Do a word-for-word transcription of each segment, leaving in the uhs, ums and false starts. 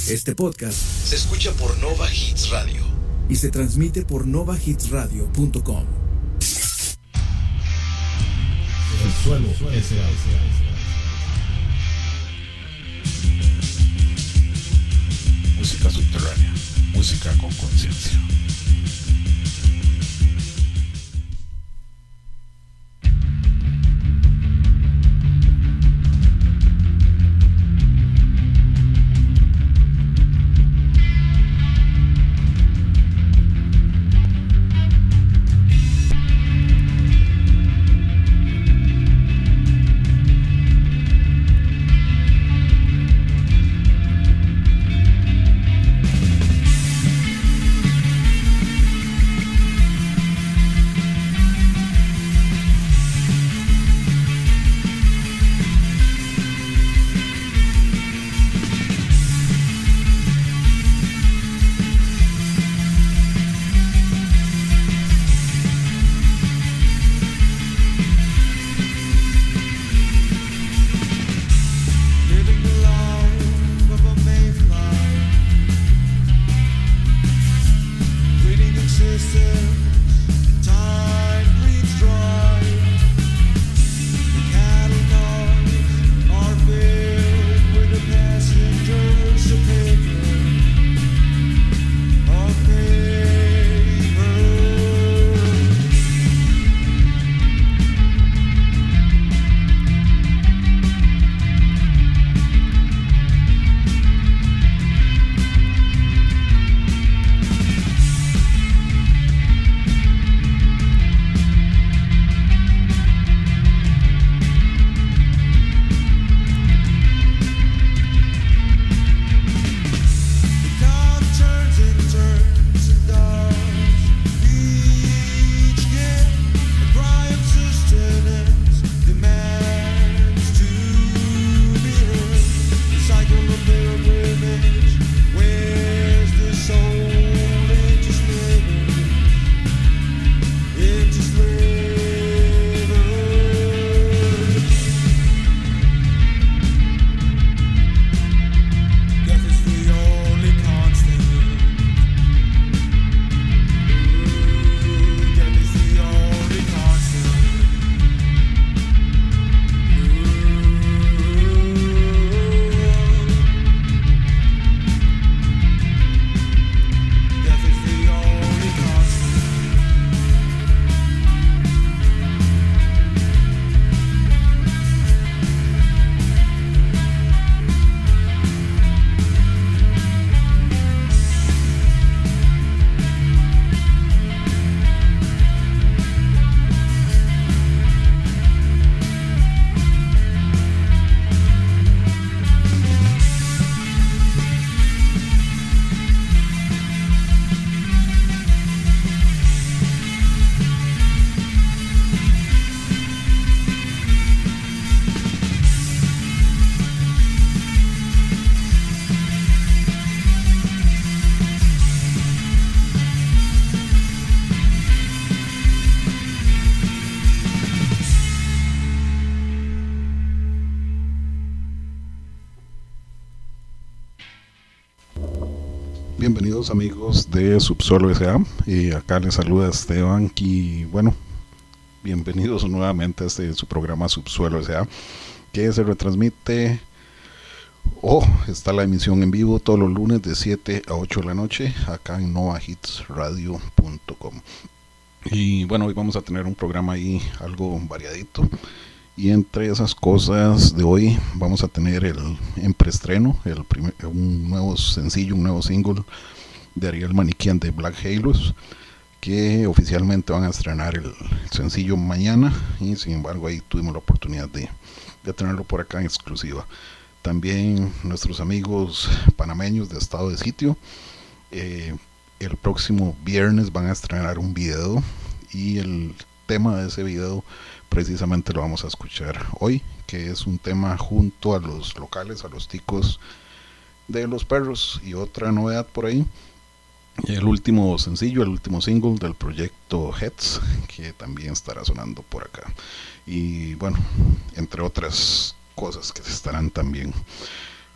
Este podcast se escucha por Nova Hits Radio y se transmite por nova hits radio punto com. El suelo S A. Música subterránea, música con conciencia. Bienvenidos amigos de Subsuelo S A, y acá les saluda Esteban y bueno, bienvenidos nuevamente a este su programa Subsuelo S A, que se retransmite o oh, está la emisión en vivo todos los lunes de siete a ocho de la noche acá en nova hits radio punto com. Y bueno, hoy vamos a tener un programa ahí algo variadito, y entre esas cosas de hoy vamos a tener el en preestreno el primer, un nuevo sencillo, un nuevo single de Ariel Manikian de Black Halos, que oficialmente van a estrenar el sencillo mañana, y sin embargo ahí tuvimos la oportunidad de, de tenerlo por acá en exclusiva. También nuestros amigos panameños de Estado de Sitio, eh, el próximo viernes van a estrenar un video, y el tema de ese video precisamente lo vamos a escuchar hoy, que es un tema junto a los locales, a los ticos de Los Perros, y otra novedad por ahí, el último sencillo, el último single del proyecto Heads, que también estará sonando por acá, y bueno, entre otras cosas que estarán también.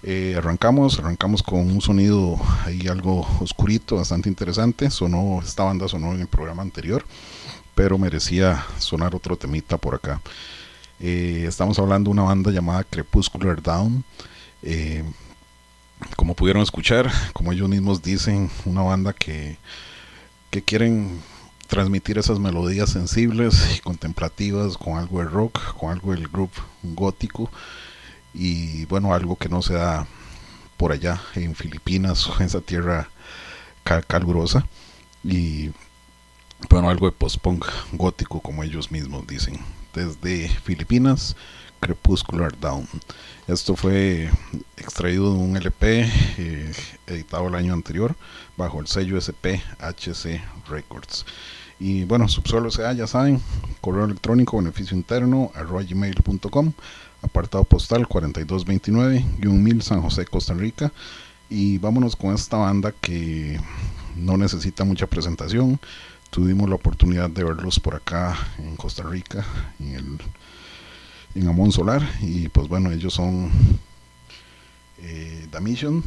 Eh, arrancamos, arrancamos con un sonido ahí algo oscurito, bastante interesante. Sonó, esta banda sonó en el programa anterior, pero merecía sonar otro temita por acá. Eh, estamos hablando de una banda llamada Crepuscular Dawn. Eh, como pudieron escuchar, como ellos mismos dicen, una banda que, que quieren transmitir esas melodías sensibles y contemplativas con algo de rock, con algo del groove gótico y bueno, algo que no se da por allá en Filipinas o en esa tierra cal- calurosa y bueno, algo de post-punk gótico como ellos mismos dicen. Desde Filipinas, Crepuscular Dawn. Esto fue extraído de un L P eh, editado el año anterior bajo el sello S P H C Records. Y bueno, Subsuelo S A, ya saben, correo electrónico beneficio interno arroba gmail punto com, apartado postal cuarenta y dos veintinueve, guión mil, San José, Costa Rica. Y vámonos con esta banda que no necesita mucha presentación. Tuvimos la oportunidad de verlos por acá en Costa Rica, en el en Amon Solar, y pues bueno, ellos son eh, The Mission.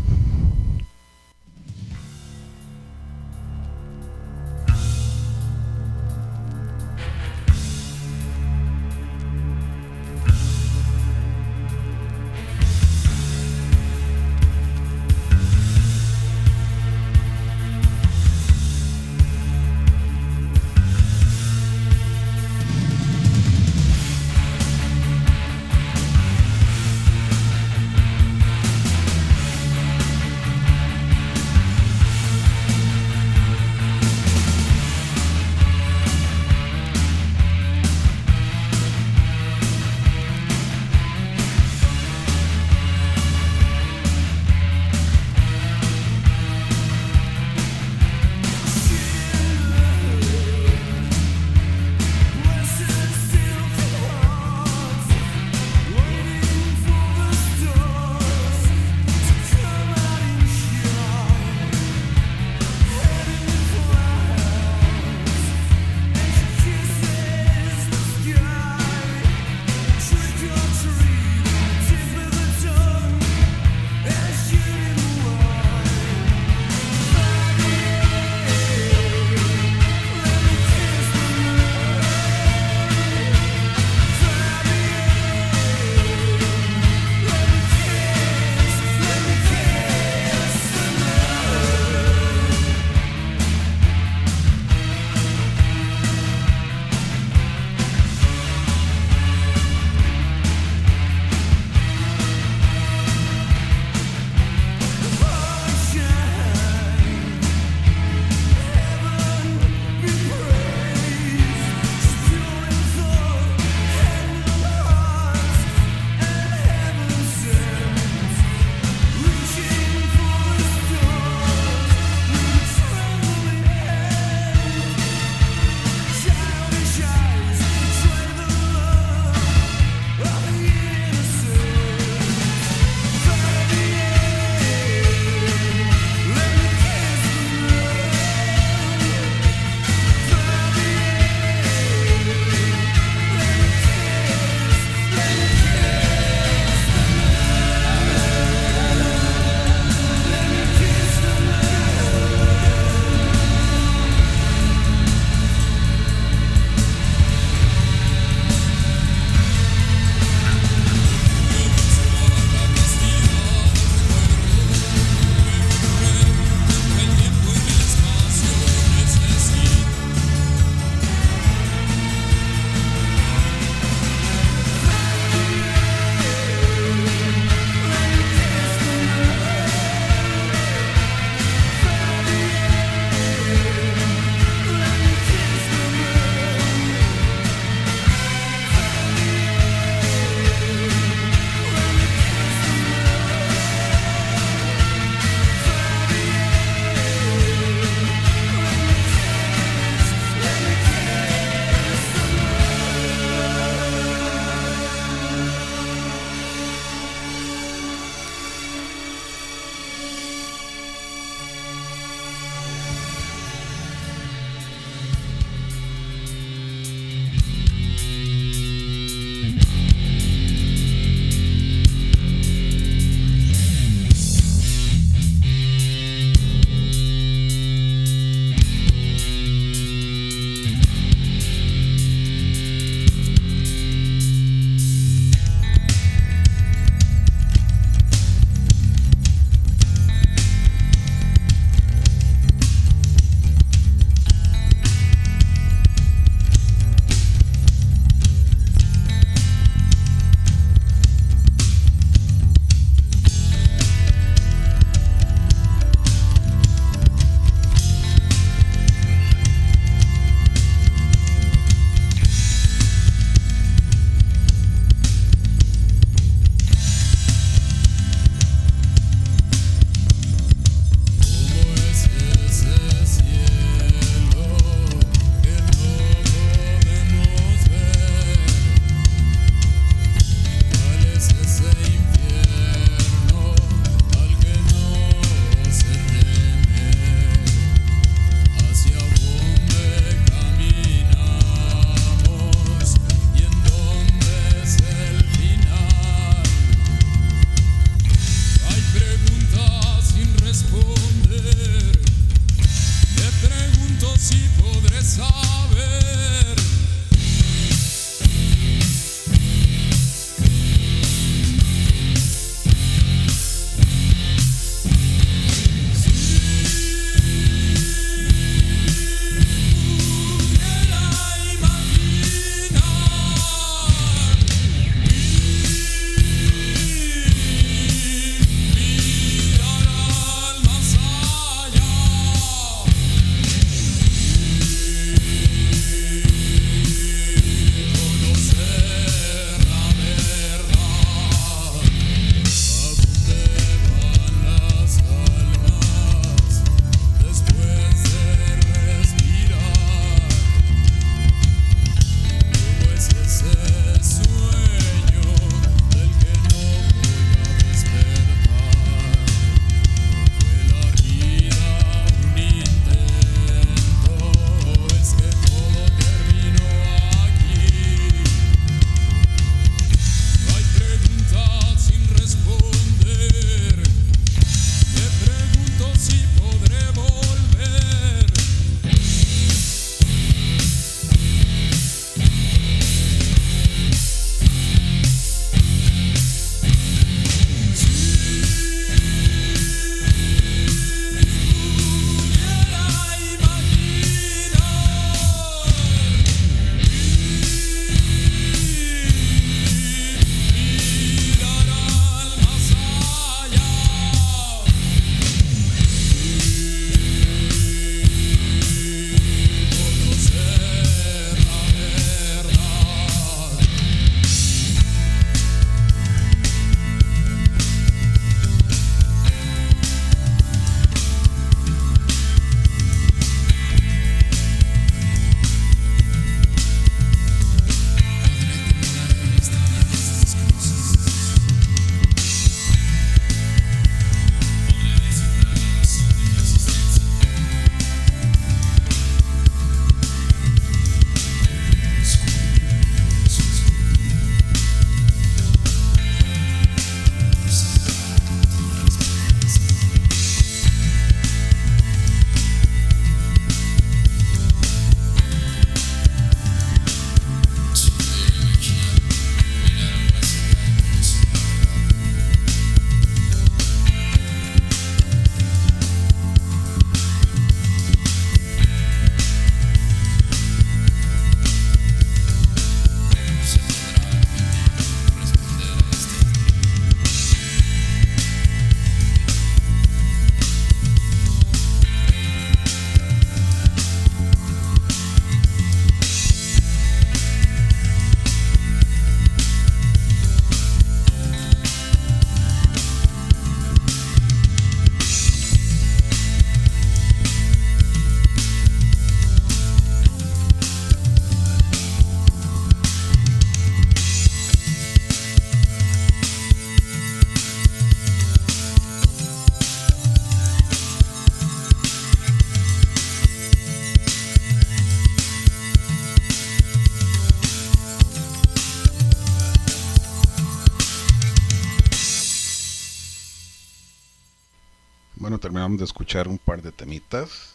Bueno, terminamos de escuchar un par de temitas.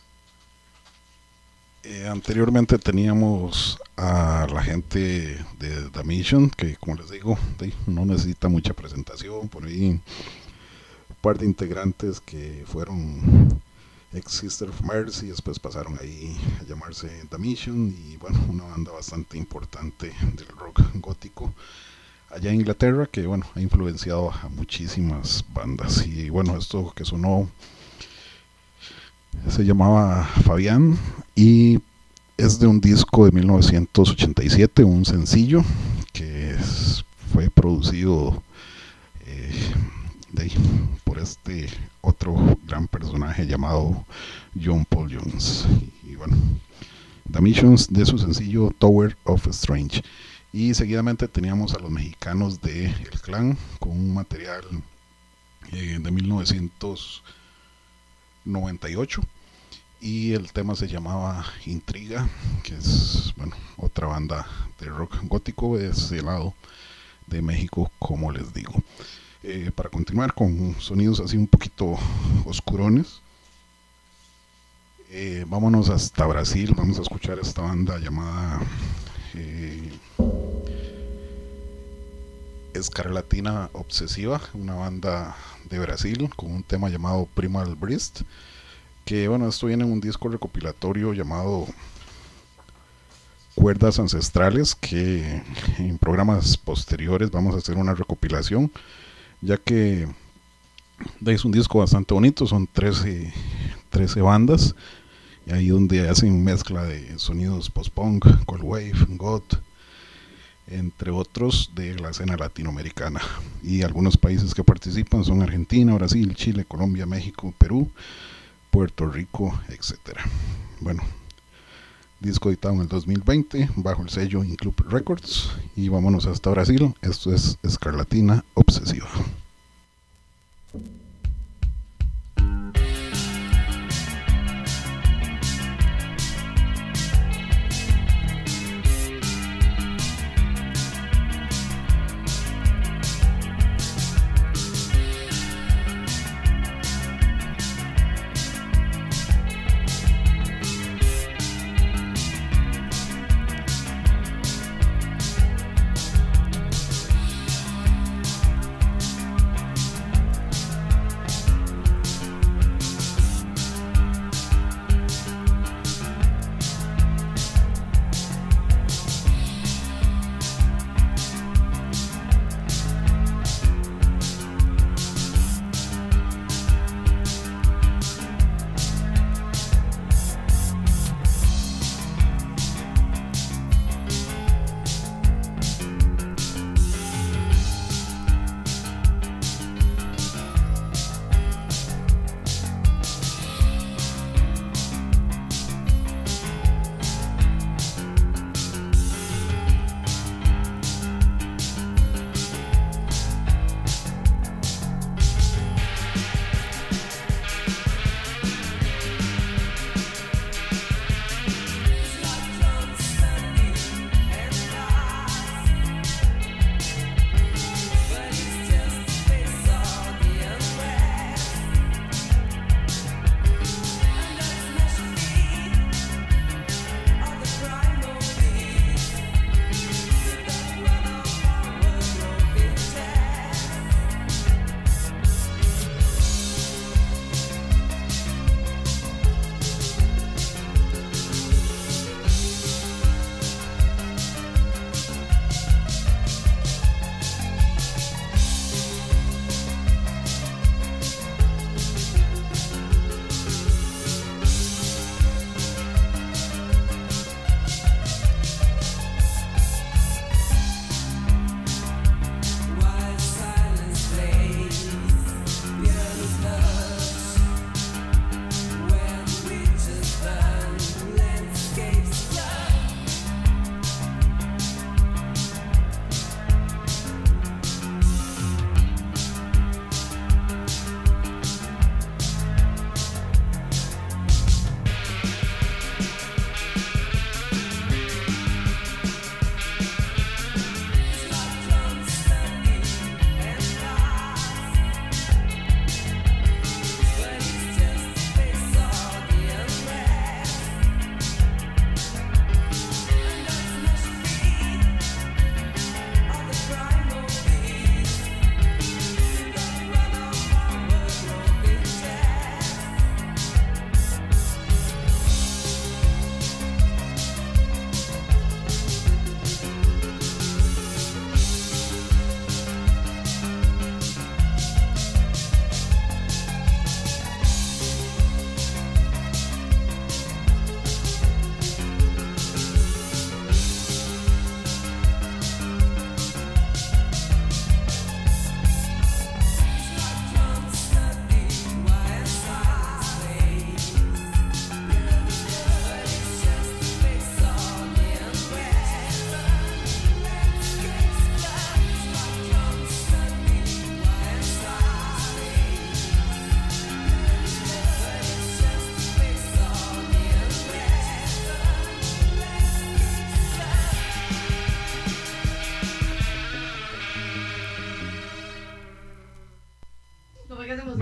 Eh, anteriormente teníamos a la gente de The Mission, que como les digo, de, no necesita mucha presentación. Por ahí un par de integrantes que fueron ex Sister of Mercy, después pasaron ahí a llamarse The Mission, y bueno, una banda bastante importante del rock gótico allá en Inglaterra, que bueno, ha influenciado a muchísimas bandas. Y bueno, esto que sonó se llamaba Fabián y es de un disco de mil novecientos ochenta y siete, un sencillo que es, fue producido eh, de, por este otro gran personaje llamado John Paul Jones. Y, y bueno, The Missions, de su sencillo Tower of Strange. Y seguidamente teníamos a los mexicanos de El Clan con un material eh, de mil novecientos noventa y ocho, y el tema se llamaba Intriga, que es bueno, otra banda de rock gótico de ese lado de México, como les digo. Eh, para continuar con sonidos así un poquito oscurones, eh, vámonos hasta Brasil. Vamos a escuchar esta banda llamada eh, Escarlatina Obsesiva, una banda de Brasil con un tema llamado Primal Breast, que bueno, esto viene en un disco recopilatorio llamado Cuerdas Ancestrales, que en programas posteriores vamos a hacer una recopilación, ya que es un disco bastante bonito. Son trece, trece bandas, y ahí donde hacen mezcla de sonidos post-punk, cold wave, goth, entre otros de la escena latinoamericana. Y algunos países que participan son Argentina, Brasil, Chile, Colombia, México, Perú, Puerto Rico, etcétera. Bueno, disco editado en el dos mil veinte bajo el sello Inclub Records. Y vámonos hasta Brasil. Esto es Escarlatina Obsesiva.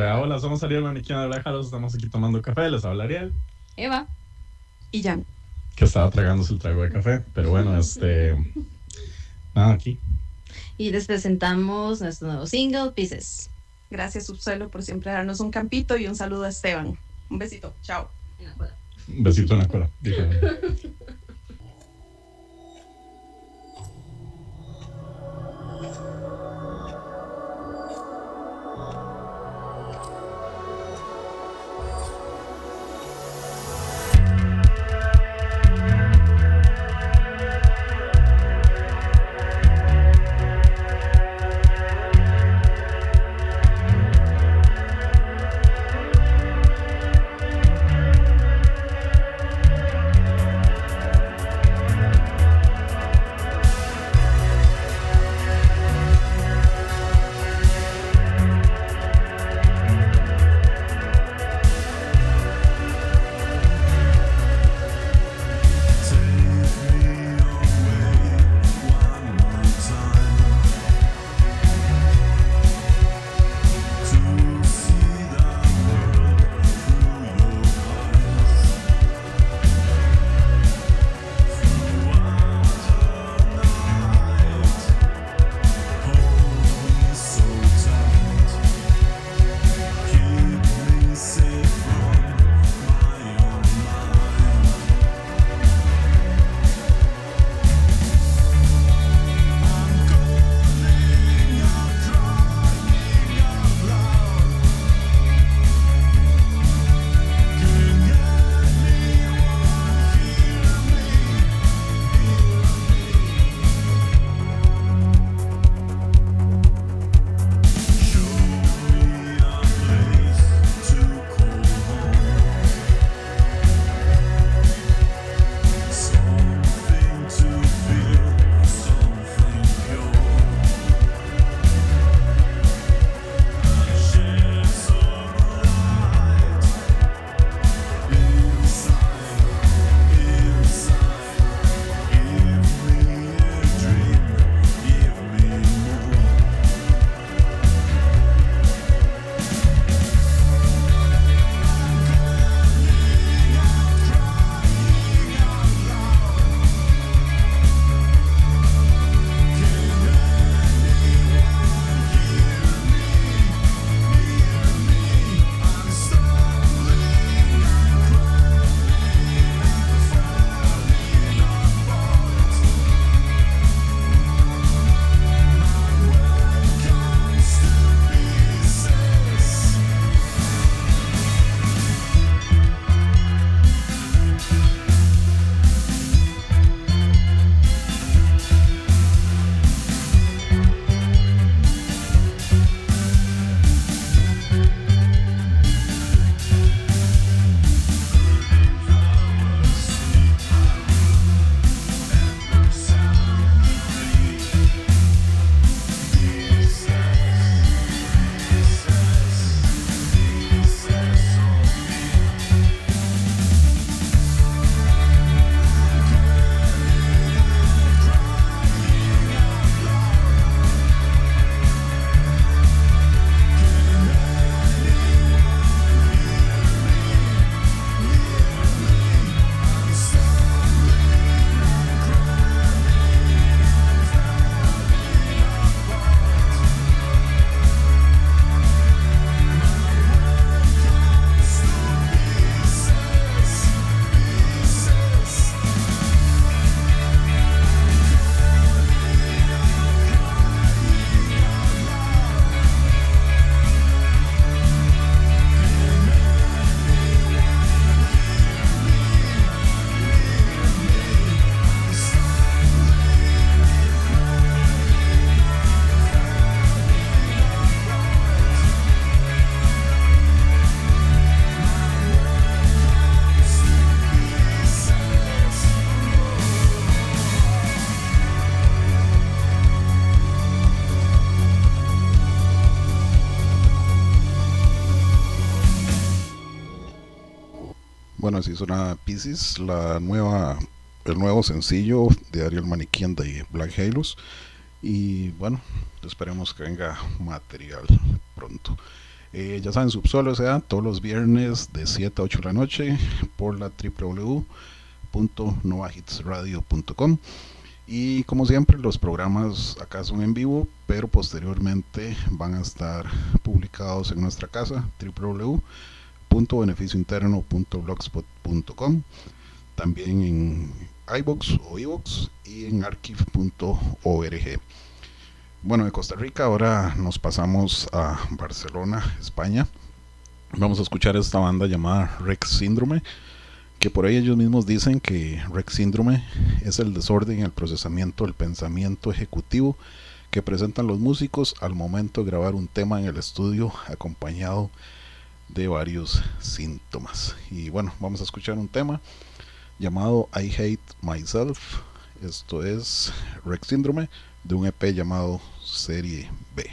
Vea, hola, somos Ariel Maniquín de Black House, estamos aquí tomando café, les habla Ariel. Eva. Y Jan. Que estaba tragándose el trago de café, pero bueno, este... Nada, aquí. Y les presentamos nuestro nuevo single, Pieces. Gracias, Subsuelo, por siempre darnos un campito y un saludo a Esteban. Un besito, chao. Un besito en la cola, dígame. Bueno, así suena Pieces, la nueva, el nuevo sencillo de Ariel Maniquín de Black Halos. Y bueno, esperemos que venga material pronto. Eh, ya saben, Subsuelo S A todos los viernes de siete a ocho de la noche por la w w w punto nova hits radio punto com. Y como siempre, los programas acá son en vivo, pero posteriormente van a estar publicados en nuestra casa, w w w punto beneficio interno punto blogspot punto com, también en iVoox o iVoox y en archive punto org. Bueno, de Costa Rica ahora nos pasamos a Barcelona, España. Vamos a escuchar esta banda llamada Rex Síndrome, que por ahí ellos mismos dicen que Rex Síndrome es el desorden en el procesamiento del pensamiento ejecutivo que presentan los músicos al momento de grabar un tema en el estudio, acompañado de varios síntomas. Y bueno, vamos a escuchar un tema llamado I Hate Myself. Esto es Rex Síndrome, de un E P llamado Serie B.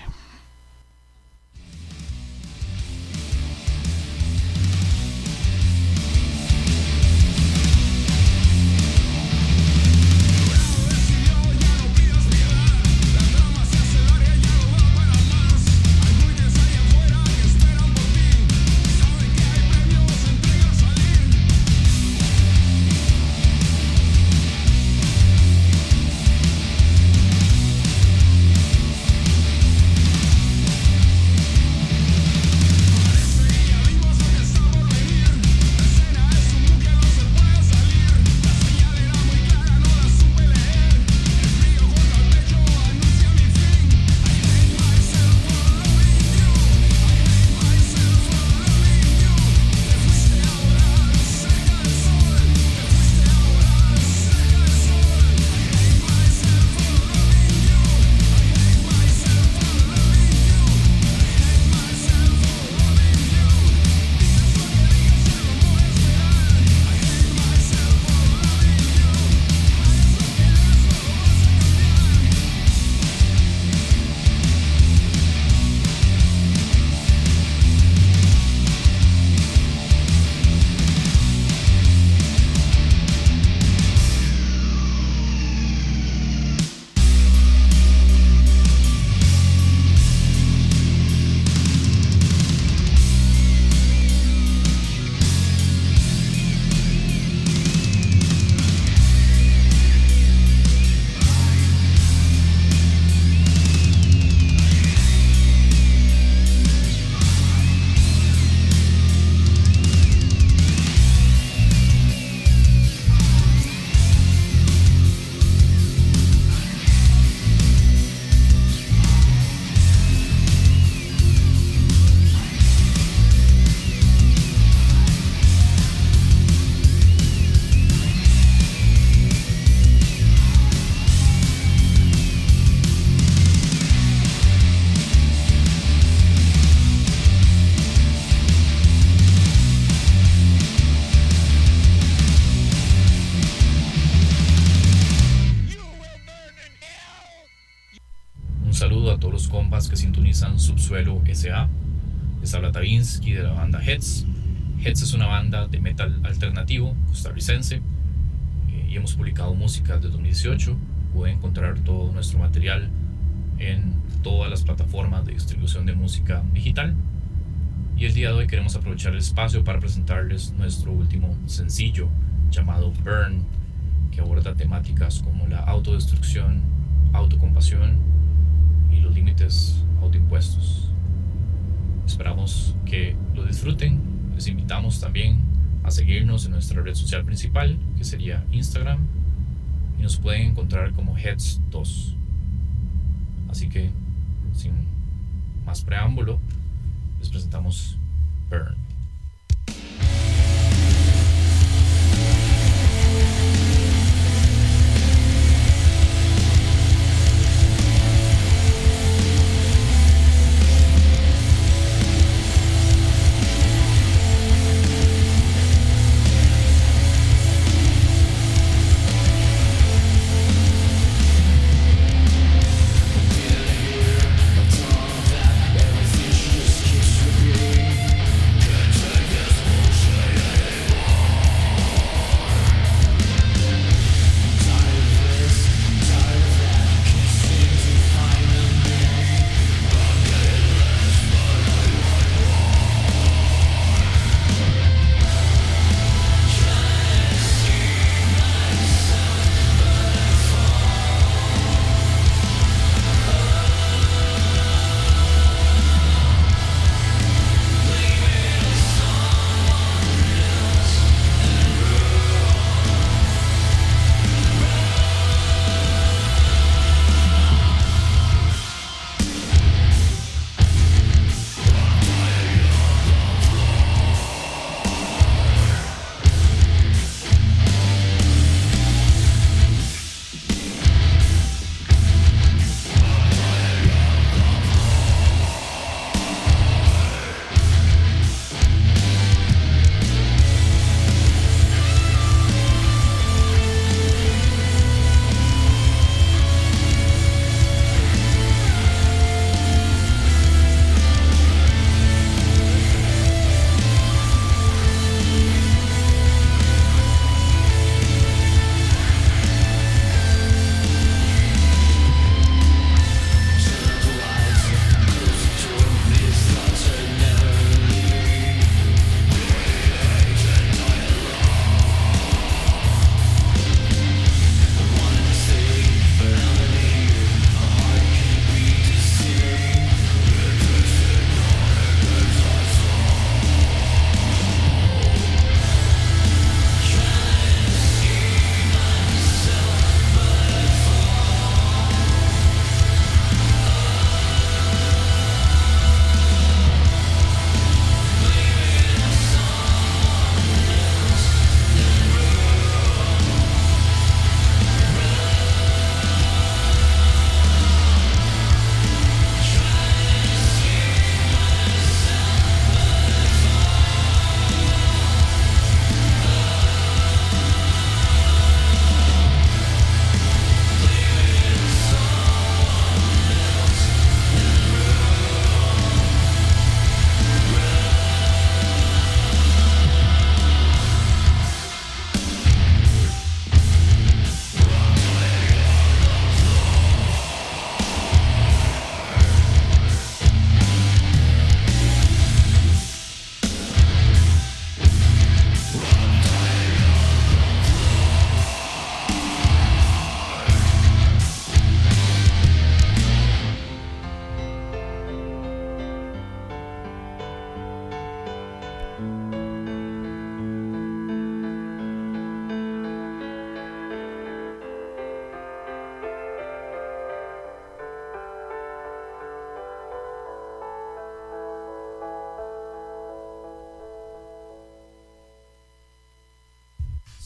Compas que sintonizan Subsuelo S A. Les habla Tavinsky de la banda Heads. Heads es una banda de metal alternativo costarricense eh, y hemos publicado música desde dos mil dieciocho. Pueden encontrar todo nuestro material en todas las plataformas de distribución de música digital. Y el día de hoy queremos aprovechar el espacio para presentarles nuestro último sencillo llamado Burn, que aborda temáticas como la autodestrucción, autocompasión y los límites autoimpuestos. Esperamos que lo disfruten. Les invitamos también a seguirnos en nuestra red social principal, que sería Instagram, y nos pueden encontrar como Heads dos. Así que, sin más preámbulo, les presentamos Burn. Everything she just keeps repeating.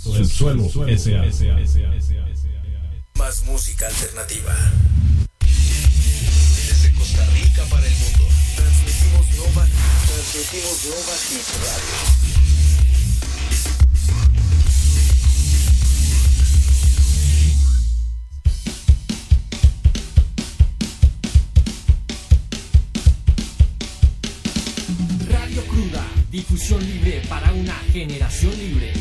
Subsuelo S A. Más música alternativa. Desde Costa Rica para el mundo. Transmitimos Nova, transmitimos Nova Hits Radio. Radio Cruda, difusión libre para una generación libre.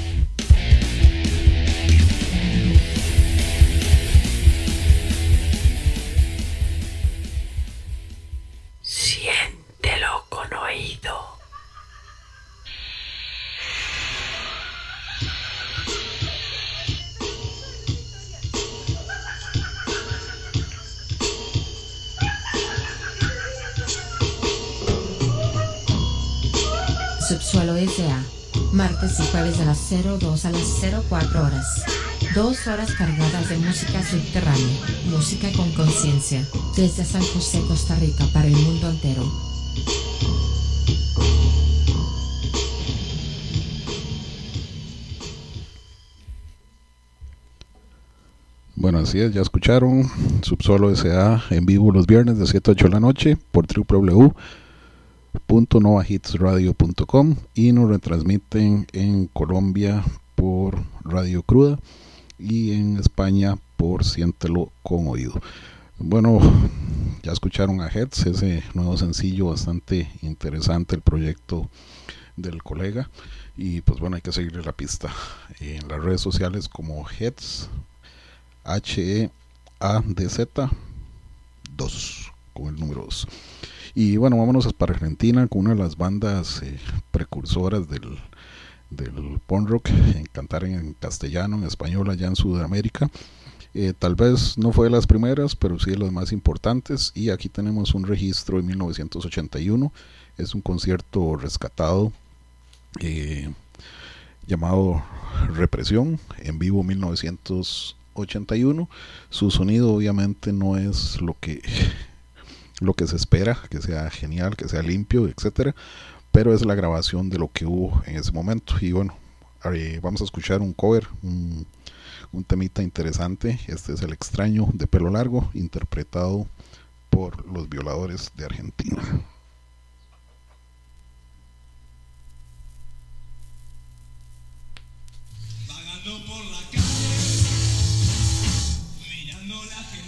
Siéntelo con oído. Subsuelo S A. Martes y jueves de las cero dos a las cero cuatro horas. Dos horas cargadas de música subterránea, música con conciencia, desde San José, Costa Rica para el mundo entero. Bueno, así es, ya escucharon Subsuelo S A en vivo los viernes de siete a ocho de la noche por w w w punto nova hits radio punto com y nos retransmiten en Colombia por Radio Cruda y en España por Siéntelo con Oído. Bueno, ya escucharon a Heads, ese nuevo sencillo bastante interesante, el proyecto del colega, y pues bueno, hay que seguirle la pista en las redes sociales como Heads, H E A D Z dos, con el número dos. Y bueno, vámonos para Argentina con una de las bandas eh, precursoras del, del punk rock en cantar en castellano, en español allá en Sudamérica. Eh, tal vez no fue de las primeras, pero sí de las más importantes. Y aquí tenemos un registro de mil novecientos ochenta y uno. Es un concierto rescatado eh, llamado Represión, en vivo mil novecientos ochenta y uno. Su sonido obviamente no es lo que... lo que se espera, que sea genial, que sea limpio, etcétera, pero es la grabación de lo que hubo en ese momento. Y bueno, eh, vamos a escuchar un cover, un, un temita interesante. Este es El extraño de pelo largo, interpretado por Los Violadores de Argentina. Vagando por la calle, mirando la gente.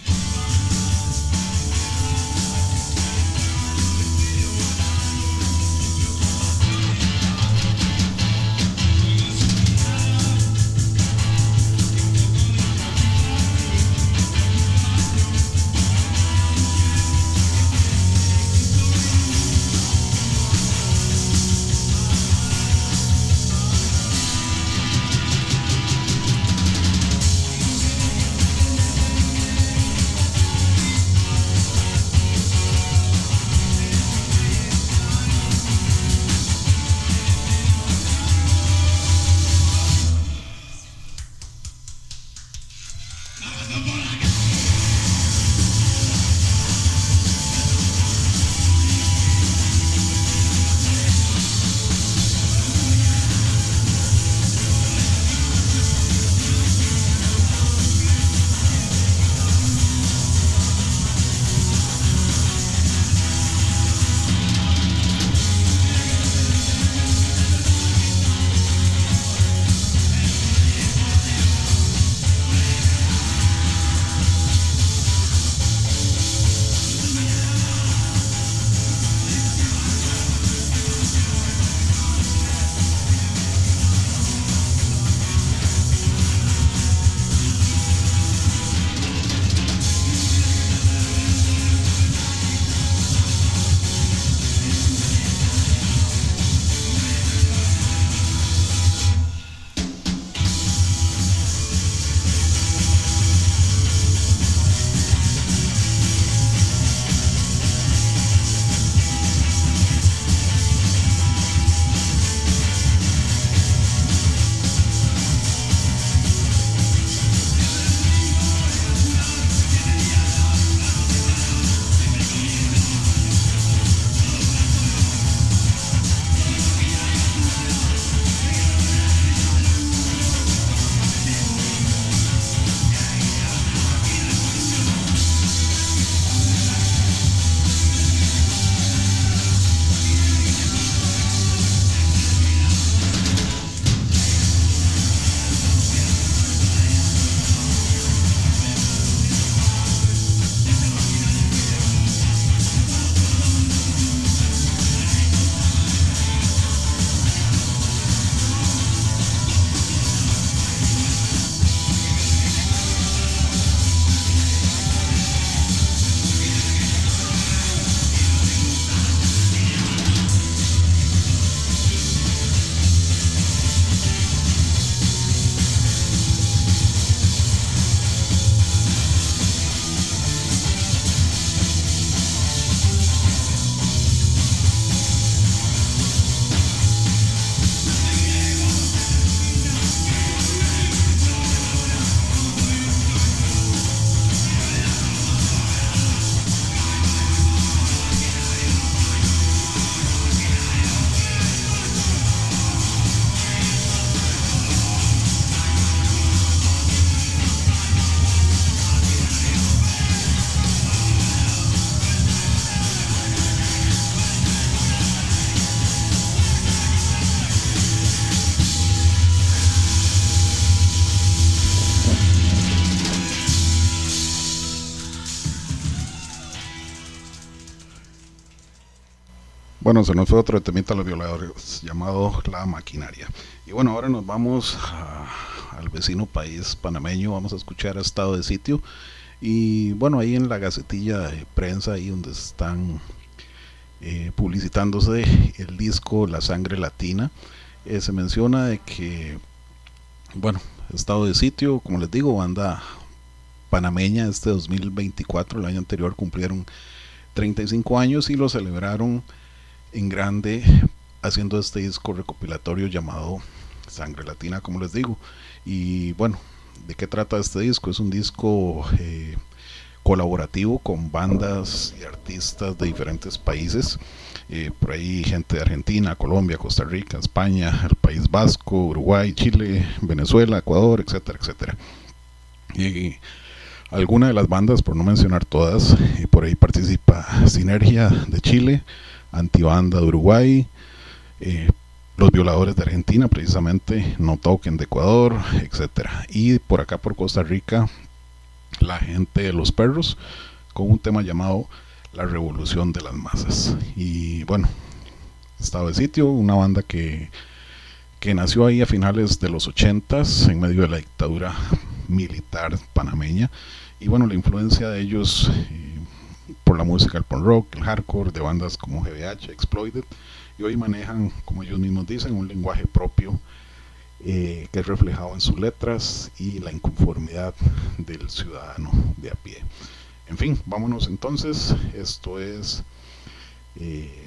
Bueno, se nos fue otro temita a los violadores llamado La Maquinaria. Y bueno, ahora nos vamos a, al vecino país panameño. Vamos a escuchar a Estado de Sitio. Y bueno, ahí en la gacetilla de prensa, ahí donde están eh, publicitándose el disco La Sangre Latina, eh, se menciona de que, bueno, Estado de Sitio, como les digo, banda panameña, este dos mil veinticuatro, el año anterior cumplieron treinta y cinco años y lo celebraron en grande haciendo este disco recopilatorio llamado Sangre Latina, como les digo. Y bueno, ¿de qué trata este disco? Es un disco eh, colaborativo con bandas y artistas de diferentes países, eh, por ahí gente de Argentina, Colombia, Costa Rica, España, el País Vasco, Uruguay, Chile, Venezuela, Ecuador, etcétera, etcétera. Y algunas de las bandas, por no mencionar todas, eh, por ahí participa Sinergia de Chile, Antibanda de Uruguay, eh, Los Violadores de Argentina, precisamente, No Toquen de Ecuador, etcétera. Y por acá por Costa Rica, la gente de Los Perros, con un tema llamado La Revolución de las Masas. Y bueno, Estado de Sitio, una banda que, que nació ahí a finales de los ochentas, en medio de la dictadura militar panameña. Y bueno, la influencia de ellos eh, por la música, el punk rock, el hardcore, de bandas como G B H, Exploited, y hoy manejan, como ellos mismos dicen, un lenguaje propio eh, que es reflejado en sus letras y la inconformidad del ciudadano de a pie. En fin, vámonos entonces. Esto es eh,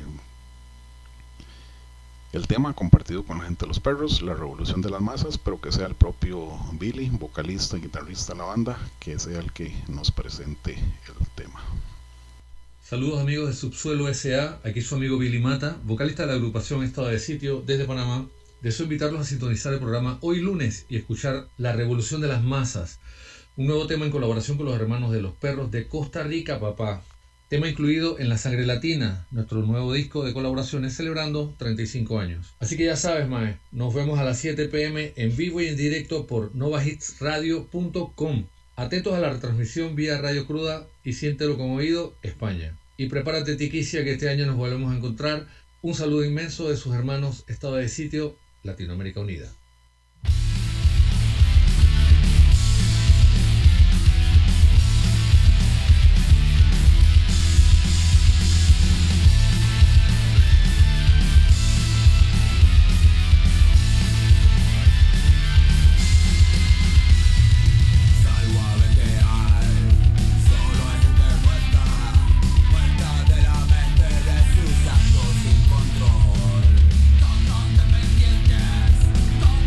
el tema compartido con la gente de Los Perros, La Revolución de las Masas, pero que sea el propio Billy, vocalista y guitarrista de la banda, que sea el que nos presente el tema. Saludos amigos de Subsuelo S A, aquí su amigo Billy Mata, vocalista de la agrupación Estado de Sitio desde Panamá. Deseo invitarlos a sintonizar el programa hoy lunes y escuchar La Revolución de las Masas, un nuevo tema en colaboración con los hermanos de Los Perros de Costa Rica, papá. Tema incluido en La Sangre Latina, nuestro nuevo disco de colaboraciones celebrando treinta y cinco años. Así que ya sabes, mae, nos vemos a las siete pe eme en vivo y en directo por nova hits radio punto com. Atentos a la retransmisión vía Radio Cruda y Siéntelo con Oído, España. Y prepárate, Tiquicia, que este año nos volvemos a encontrar. Un saludo inmenso de sus hermanos Estado de Sitio, Latinoamérica Unida. Todos dependientes,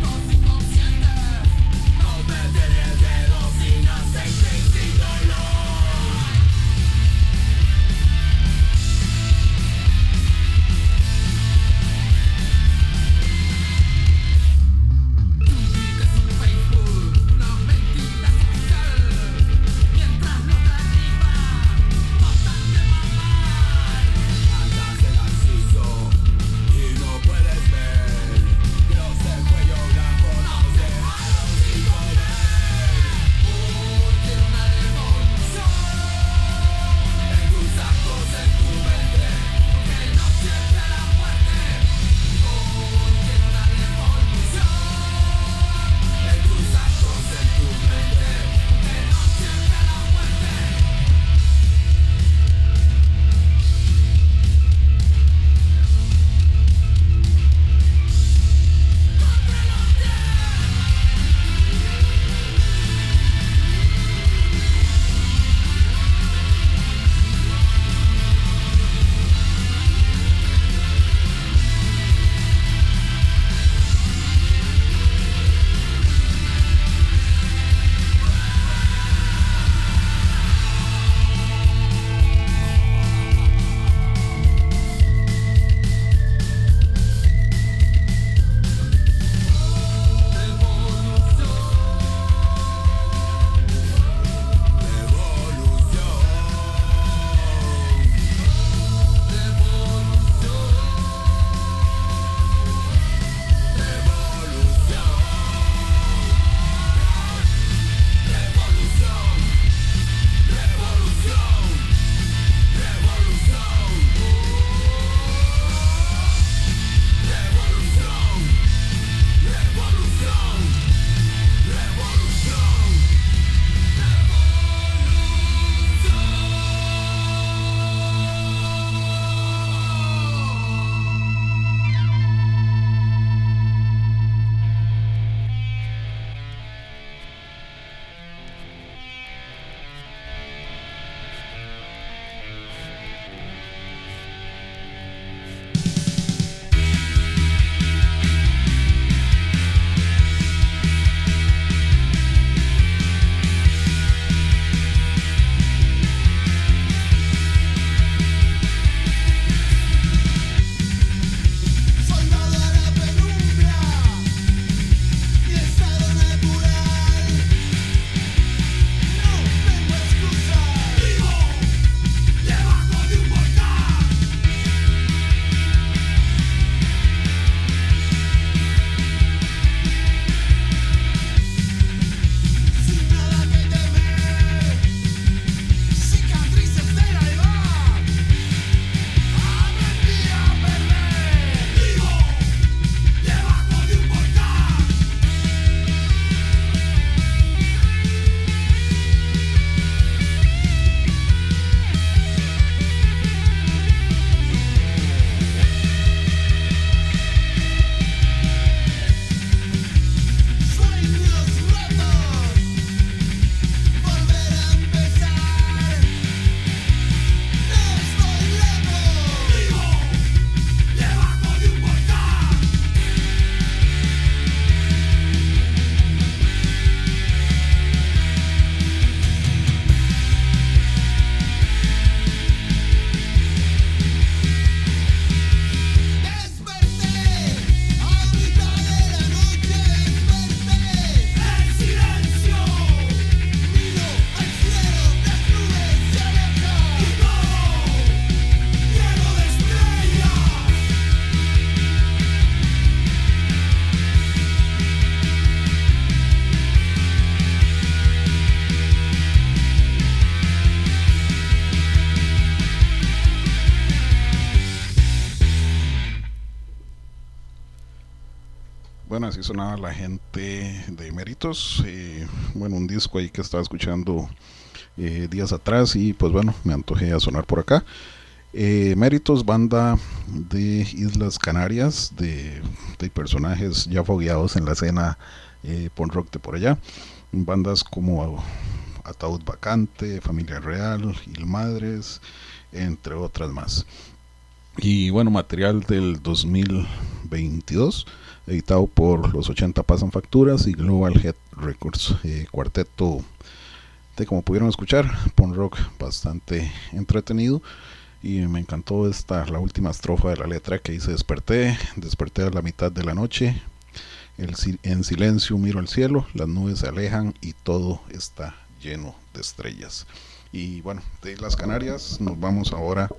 Bueno, así sonaba la gente de Méritos. Eh, bueno, un disco ahí que estaba escuchando eh, días atrás y pues bueno, me antojé a sonar por acá. Eh, Méritos, banda de Islas Canarias, de, de personajes ya fogueados en la escena eh, punk rock de por allá. Bandas como Ataúd Vacante, Familia Real, Ilmadres, entre otras más. Y bueno, material del dos mil veintidós, editado por Los ochenta Pasan Facturas y Global Head Records. Eh, cuarteto de, como pudieron escuchar, punk rock bastante entretenido. Y me encantó esta, la última estrofa de la letra que dice: desperté, desperté a la mitad de la noche, el, en silencio miro al cielo, las nubes se alejan y todo está lleno de estrellas. Y bueno, de las Canarias nos vamos ahora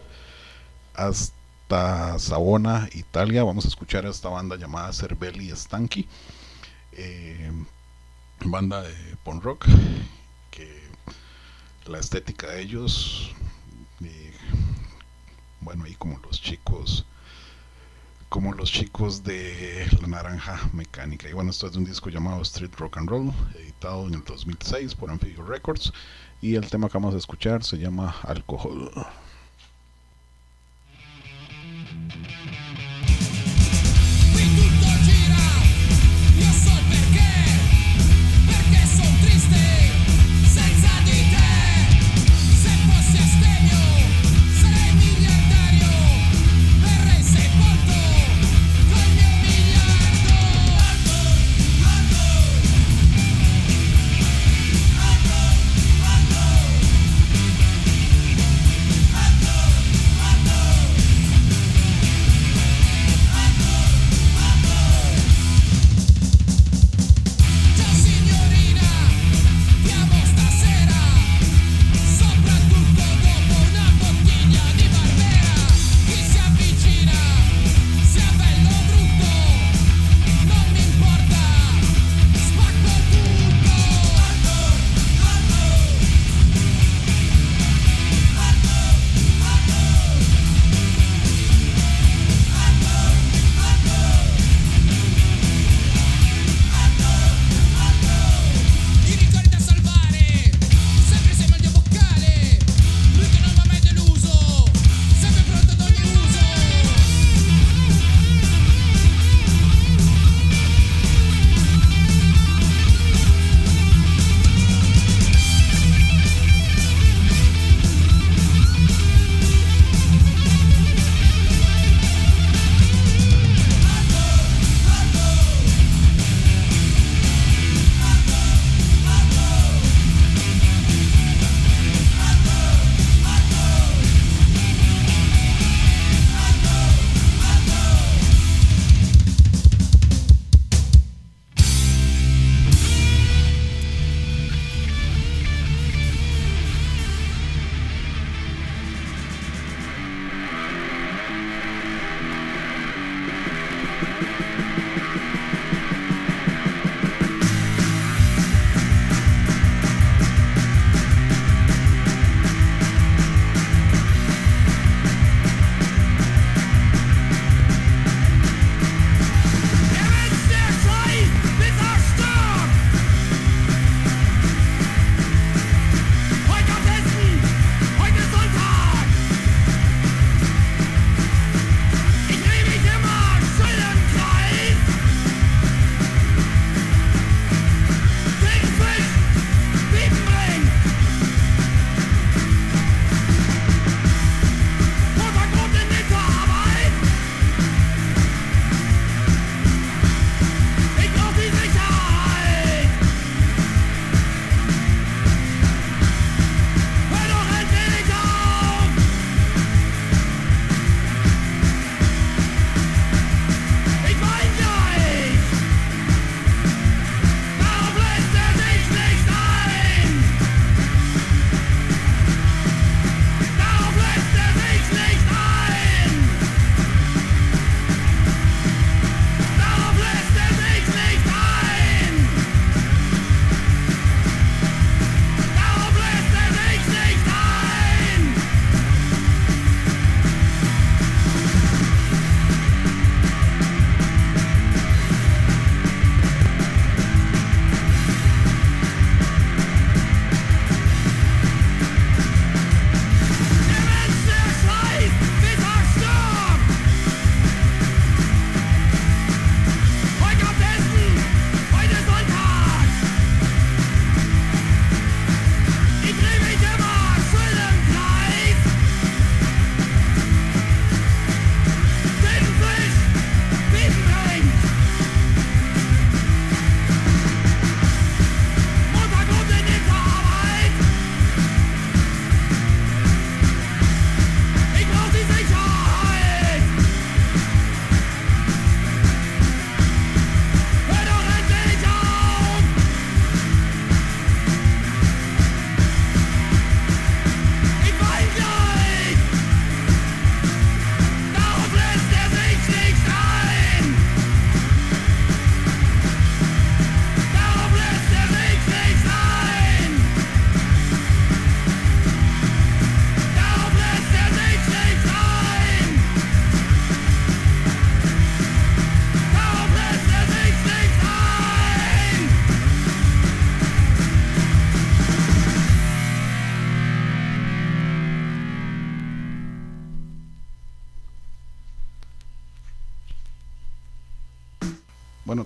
hasta Savona, Italia. Vamos a escuchar a esta banda llamada Cervelli Stanchi, eh, banda de punk rock, que la estética de ellos, eh, bueno, ahí como los chicos como los chicos de La Naranja Mecánica. Y bueno, esto es de un disco llamado Street Rock and Roll, editado en el dos mil seis por Amphibia Records, y el tema que vamos a escuchar se llama Alcohol.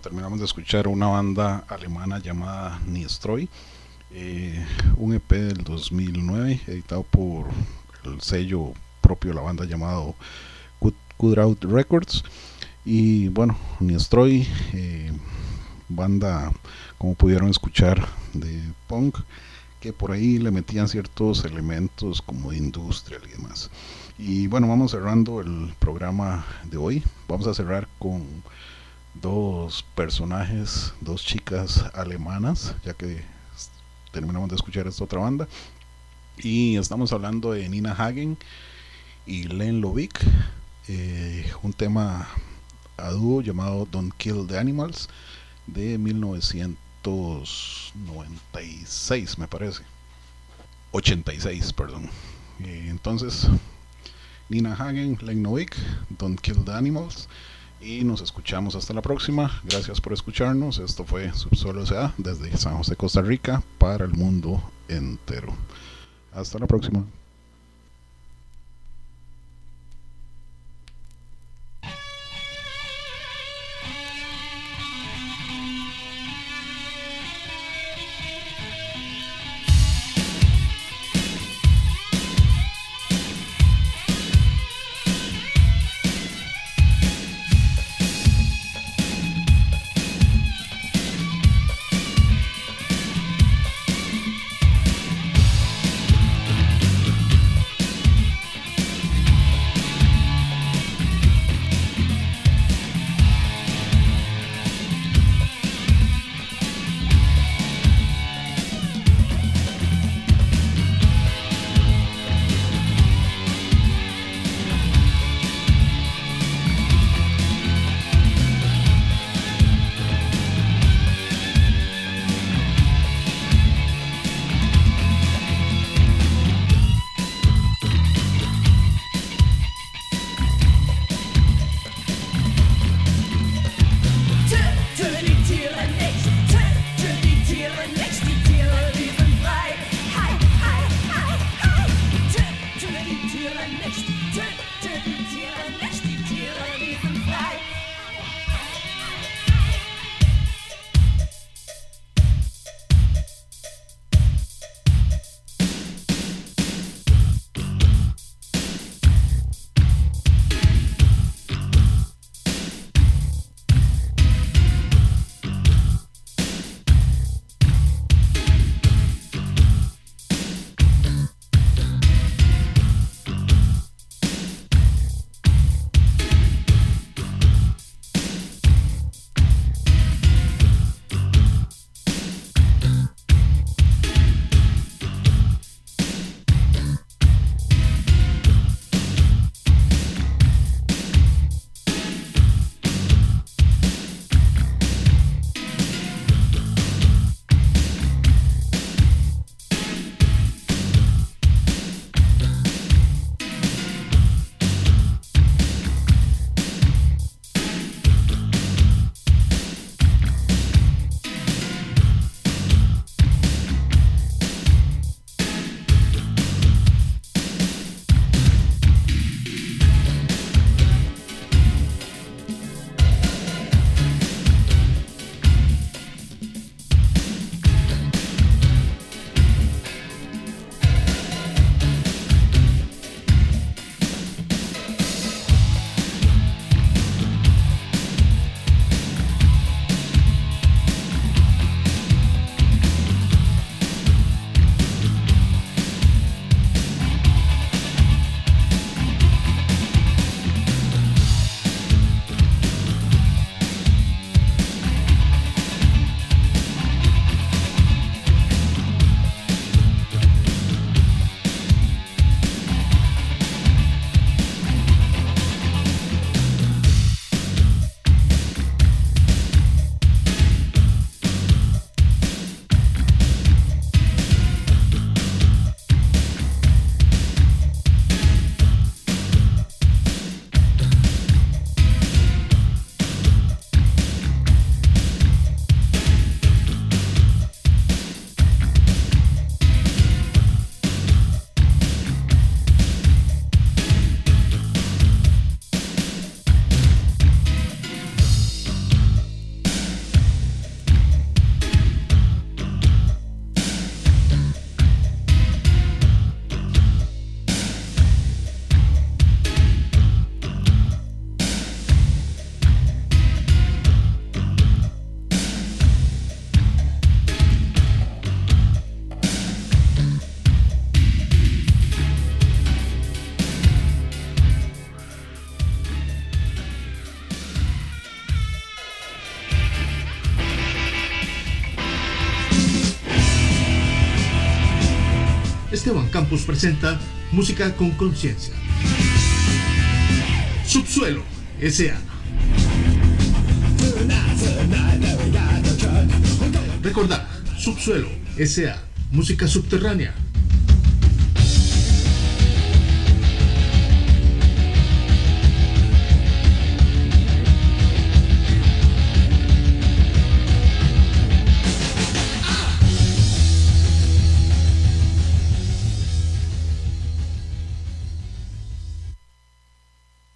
terminamos de escuchar una banda alemana llamada Niestroy, eh, un E P del dos mil nueve editado por el sello propio de la banda llamado Kudraut Records. Y bueno, Niestroy, eh, banda, como pudieron escuchar, de punk, que por ahí le metían ciertos elementos como de industrial y demás. Y bueno, vamos cerrando el programa de hoy. Vamos a cerrar con dos personajes, dos chicas alemanas, ya que terminamos de escuchar esta otra banda. Y estamos hablando de Nina Hagen y Len Lovik, eh, un tema a dúo llamado Don't Kill the Animals de mil novecientos noventa y seis, me parece, ochenta y seis, perdón. Eh, entonces, Nina Hagen, Len Lovik, Don't Kill the Animals, y nos escuchamos hasta la próxima. Gracias por escucharnos. Esto fue Subsuelo S A desde San José, Costa Rica, para el mundo entero. Hasta la próxima. Esteban Campos presenta Música con Conciencia. Subsuelo S A. Recordad, Subsuelo S A. Música subterránea